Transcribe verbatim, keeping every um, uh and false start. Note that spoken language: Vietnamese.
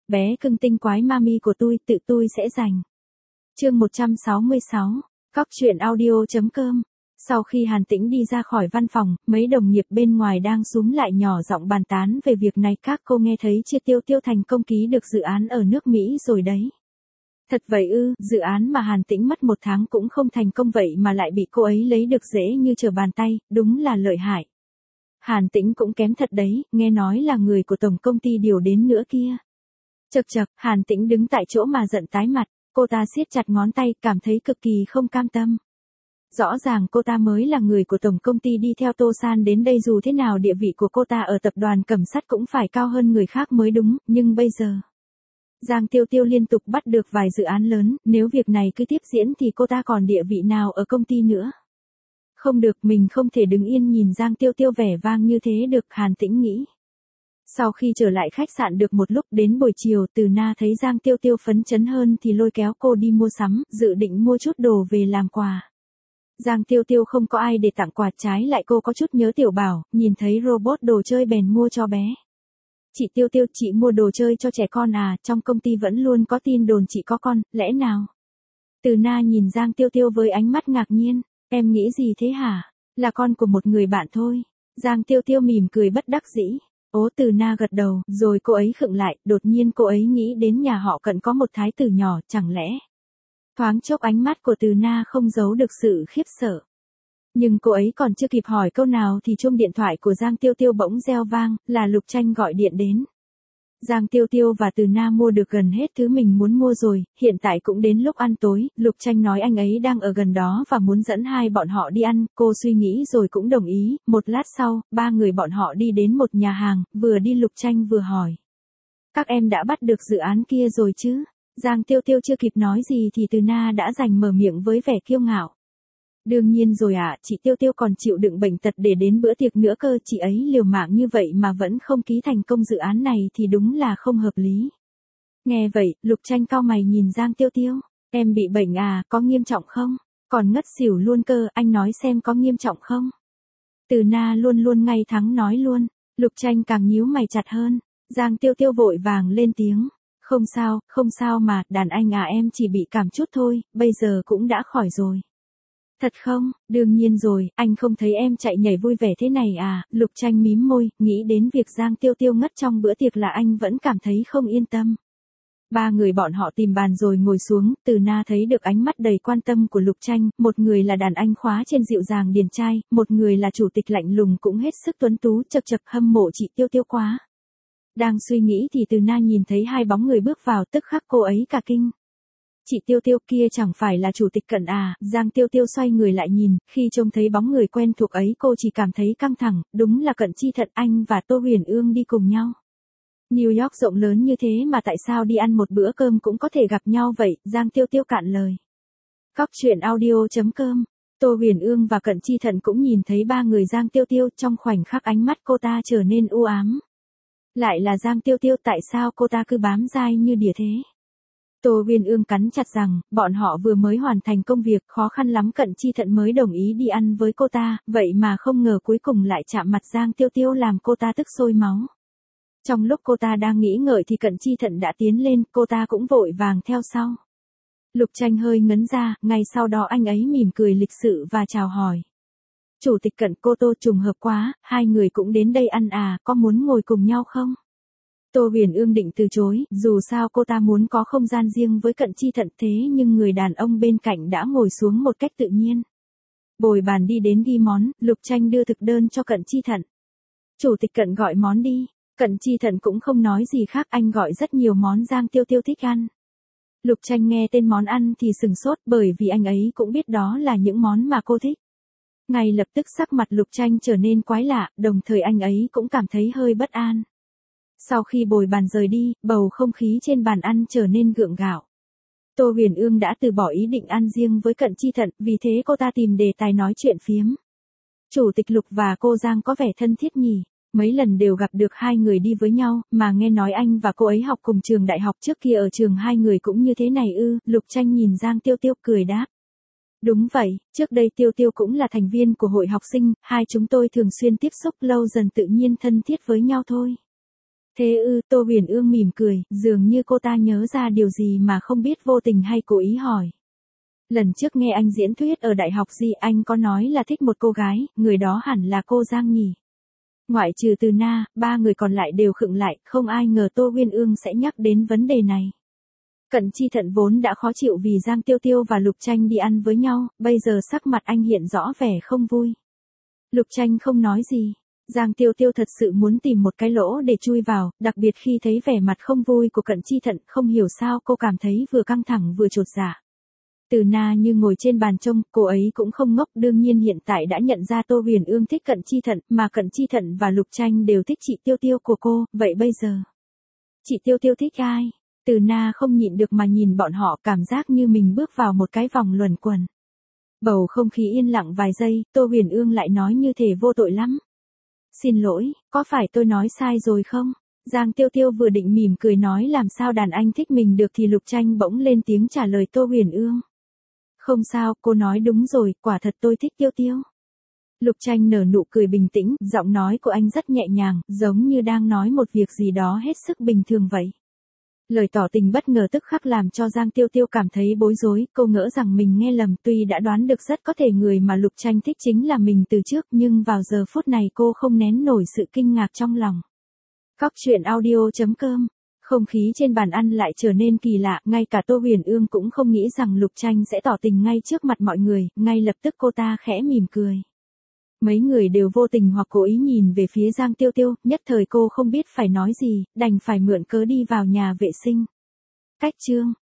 bé cưng tinh quái mami của tôi, tự tôi sẽ giành. Chương một trăm sáu mươi sáu, Cóc truyện audio.com. Sau khi Hàn Tĩnh đi ra khỏi văn phòng, mấy đồng nghiệp bên ngoài đang xúm lại nhỏ giọng bàn tán về việc này. Các cô nghe thấy chưa, Tiêu Tiêu thành công ký được dự án ở nước Mỹ rồi đấy. Thật vậy ư? Dự án mà Hàn Tĩnh mất một tháng cũng không thành công vậy mà lại bị cô ấy lấy được dễ như trở bàn tay, đúng là lợi hại. Hàn Tĩnh cũng kém thật đấy, nghe nói là người của tổng công ty điều đến nữa kia. Chậc chậc, Hàn Tĩnh đứng tại chỗ mà giận tái mặt, cô ta siết chặt ngón tay, cảm thấy cực kỳ không cam tâm. Rõ ràng cô ta mới là người của tổng công ty đi theo Tô San đến đây, dù thế nào địa vị của cô ta ở tập đoàn Cẩm Sắt cũng phải cao hơn người khác mới đúng, nhưng bây giờ Giang Tiêu Tiêu liên tục bắt được vài dự án lớn, nếu việc này cứ tiếp diễn thì cô ta còn địa vị nào ở công ty nữa. Không được, mình không thể đứng yên nhìn Giang Tiêu Tiêu vẻ vang như thế được, Hàn Tĩnh nghĩ. Sau khi trở lại khách sạn được một lúc, đến buổi chiều Từ Na thấy Giang Tiêu Tiêu phấn chấn hơn thì lôi kéo cô đi mua sắm, dự định mua chút đồ về làm quà. Giang Tiêu Tiêu không có ai để tặng quà, trái lại cô có chút nhớ Tiểu Bảo, nhìn thấy robot đồ chơi bèn mua cho bé. Chị Tiêu Tiêu, chị mua đồ chơi cho trẻ con à? Trong công ty vẫn luôn có tin đồn chị có con, lẽ nào? Từ Na nhìn Giang Tiêu Tiêu với ánh mắt ngạc nhiên, em nghĩ gì thế hả? Là con của một người bạn thôi. Giang Tiêu Tiêu mỉm cười bất đắc dĩ. Ố, Từ Na gật đầu, rồi cô ấy khựng lại, đột nhiên cô ấy nghĩ đến nhà họ Cận có một thái tử nhỏ, chẳng lẽ? Thoáng chốc ánh mắt của Từ Na không giấu được sự khiếp sợ. Nhưng cô ấy còn chưa kịp hỏi câu nào thì chuông điện thoại của Giang Tiêu Tiêu bỗng reo vang, là Lục Tranh gọi điện đến. Giang Tiêu Tiêu và Từ Na mua được gần hết thứ mình muốn mua rồi, hiện tại cũng đến lúc ăn tối, Lục Tranh nói anh ấy đang ở gần đó và muốn dẫn hai bọn họ đi ăn, cô suy nghĩ rồi cũng đồng ý, một lát sau, ba người bọn họ đi đến một nhà hàng, vừa đi Lục Tranh vừa hỏi. Các em đã bắt được dự án kia rồi chứ? Giang Tiêu Tiêu chưa kịp nói gì thì Từ Na đã giành mở miệng với vẻ kiêu ngạo. Đương nhiên rồi ạ, à, chị Tiêu Tiêu còn chịu đựng bệnh tật để đến bữa tiệc nữa cơ, chị ấy liều mạng như vậy mà vẫn không ký thành công dự án này thì đúng là không hợp lý. Nghe vậy, Lục Tranh cau mày nhìn Giang Tiêu Tiêu, em bị bệnh à, có nghiêm trọng không? Còn ngất xỉu luôn cơ, anh nói xem có nghiêm trọng không? Từ Na luôn luôn ngay thẳng nói luôn, Lục Tranh càng nhíu mày chặt hơn, Giang Tiêu Tiêu vội vàng lên tiếng. Không sao, không sao mà, đàn anh à, em chỉ bị cảm chút thôi, bây giờ cũng đã khỏi rồi. Thật không? Đương nhiên rồi, anh không thấy em chạy nhảy vui vẻ thế này à? Lục Tranh mím môi, nghĩ đến việc Giang Tiêu Tiêu ngất trong bữa tiệc là anh vẫn cảm thấy không yên tâm. Ba người bọn họ tìm bàn rồi ngồi xuống, Từ Na thấy được ánh mắt đầy quan tâm của Lục Tranh, một người là đàn anh khóa trên dịu dàng điển trai, một người là chủ tịch lạnh lùng cũng hết sức tuấn tú, chật chật hâm mộ chị Tiêu Tiêu quá. Đang suy nghĩ thì Từ Na nhìn thấy hai bóng người bước vào, tức khắc cô ấy cả kinh. Chị Tiêu Tiêu, kia chẳng phải là chủ tịch Cận à? Giang Tiêu Tiêu xoay người lại nhìn, khi trông thấy bóng người quen thuộc ấy cô chỉ cảm thấy căng thẳng, đúng là Cận Chi Thận, anh và Tô Huyền Ương đi cùng nhau. New York rộng lớn như thế mà tại sao đi ăn một bữa cơm cũng có thể gặp nhau vậy? Giang Tiêu Tiêu cạn lời. Cóc truyện audio.com. Tô Huyền Ương và Cận Chi Thận cũng nhìn thấy ba người Giang Tiêu Tiêu, trong khoảnh khắc ánh mắt cô ta trở nên u ám. Lại là Giang Tiêu Tiêu, tại sao cô ta cứ bám dai như đỉa thế? Tô Huyền Ương cắn chặt rằng, bọn họ vừa mới hoàn thành công việc, khó khăn lắm Cận Chi Thận mới đồng ý đi ăn với cô ta, vậy mà không ngờ cuối cùng lại chạm mặt Giang Tiêu Tiêu làm cô ta tức sôi máu. Trong lúc cô ta đang nghĩ ngợi thì Cận Chi Thận đã tiến lên, cô ta cũng vội vàng theo sau. Lục Tranh hơi ngấn ra, ngay sau đó anh ấy mỉm cười lịch sự và chào hỏi. Chủ tịch Cận, cô Tô, trùng hợp quá, hai người cũng đến đây ăn à, có muốn ngồi cùng nhau không? Tô Huyền Ương định từ chối, dù sao cô ta muốn có không gian riêng với Cận Chi Thận, thế nhưng người đàn ông bên cạnh đã ngồi xuống một cách tự nhiên. Bồi bàn đi đến ghi món, Lục Tranh đưa thực đơn cho Cận Chi Thận. Chủ tịch Cận gọi món đi. Cận Chi Thận cũng không nói gì khác, anh gọi rất nhiều món Giang Tiêu Tiêu thích ăn. Lục Tranh nghe tên món ăn thì sừng sốt, bởi vì anh ấy cũng biết đó là những món mà cô thích. Ngay lập tức sắc mặt Lục Tranh trở nên quái lạ, đồng thời anh ấy cũng cảm thấy hơi bất an. Sau khi bồi bàn rời đi, bầu không khí trên bàn ăn trở nên gượng gạo. Tô Huyền Ương đã từ bỏ ý định ăn riêng với Cận Chi Thận, vì thế cô ta tìm đề tài nói chuyện phiếm. Chủ tịch Lục và cô Giang có vẻ thân thiết nhỉ, mấy lần đều gặp được hai người đi với nhau, mà nghe nói anh và cô ấy học cùng trường đại học trước kia, ở trường hai người cũng như thế này ư? Lục Tranh nhìn Giang Tiêu Tiêu cười đáp. Đúng vậy, trước đây Tiêu Tiêu cũng là thành viên của hội học sinh, hai chúng tôi thường xuyên tiếp xúc, lâu dần tự nhiên thân thiết với nhau thôi. Thế ư, Tô Huyền Ương mỉm cười, dường như cô ta nhớ ra điều gì mà không biết vô tình hay cố ý hỏi. Lần trước nghe anh diễn thuyết ở đại học gì anh có nói là thích một cô gái, người đó hẳn là cô Giang nhỉ. Ngoại trừ Từ Na, ba người còn lại đều khựng lại, không ai ngờ Tô Huyền Ương sẽ nhắc đến vấn đề này. Cận Chi Thận vốn đã khó chịu vì Giang Tiêu Tiêu và Lục Tranh đi ăn với nhau, bây giờ sắc mặt anh hiện rõ vẻ không vui. Lục Tranh không nói gì. Giang Tiêu Tiêu thật sự muốn tìm một cái lỗ để chui vào, đặc biệt khi thấy vẻ mặt không vui của Cận Chi Thận, không hiểu sao cô cảm thấy vừa căng thẳng vừa chột dạ. Từ Na như ngồi trên bàn trông, cô ấy cũng không ngốc, đương nhiên hiện tại đã nhận ra Tô Huyền Ương thích Cận Chi Thận, mà Cận Chi Thận và Lục Tranh đều thích chị Tiêu Tiêu của cô, vậy bây giờ, chị Tiêu Tiêu thích ai? Từ Na không nhịn được mà nhìn bọn họ, cảm giác như mình bước vào một cái vòng luẩn quẩn. Bầu không khí yên lặng vài giây, Tô Huyền Ương lại nói như thể vô tội lắm. Xin lỗi, có phải tôi nói sai rồi không? Giang Tiêu Tiêu vừa định mỉm cười nói làm sao đàn anh thích mình được thì Lục Tranh bỗng lên tiếng trả lời Tô Huyền Ương. Không sao, cô nói đúng rồi, quả thật tôi thích Tiêu Tiêu. Lục Tranh nở nụ cười bình tĩnh, giọng nói của anh rất nhẹ nhàng, giống như đang nói một việc gì đó hết sức bình thường vậy. Lời tỏ tình bất ngờ tức khắc làm cho Giang Tiêu Tiêu cảm thấy bối rối, cô ngỡ rằng mình nghe lầm, tuy đã đoán được rất có thể người mà Lục Tranh thích chính là mình từ trước, nhưng vào giờ phút này cô không nén nổi sự kinh ngạc trong lòng. Cóc truyện audio chấm com. Không khí trên bàn ăn lại trở nên kỳ lạ, ngay cả Tô Huyền Ương cũng không nghĩ rằng Lục Tranh sẽ tỏ tình ngay trước mặt mọi người, ngay lập tức cô ta khẽ mỉm cười. Mấy người đều vô tình hoặc cố ý nhìn về phía Giang Tiêu Tiêu, nhất thời cô không biết phải nói gì, đành phải mượn cớ đi vào nhà vệ sinh. Cách chương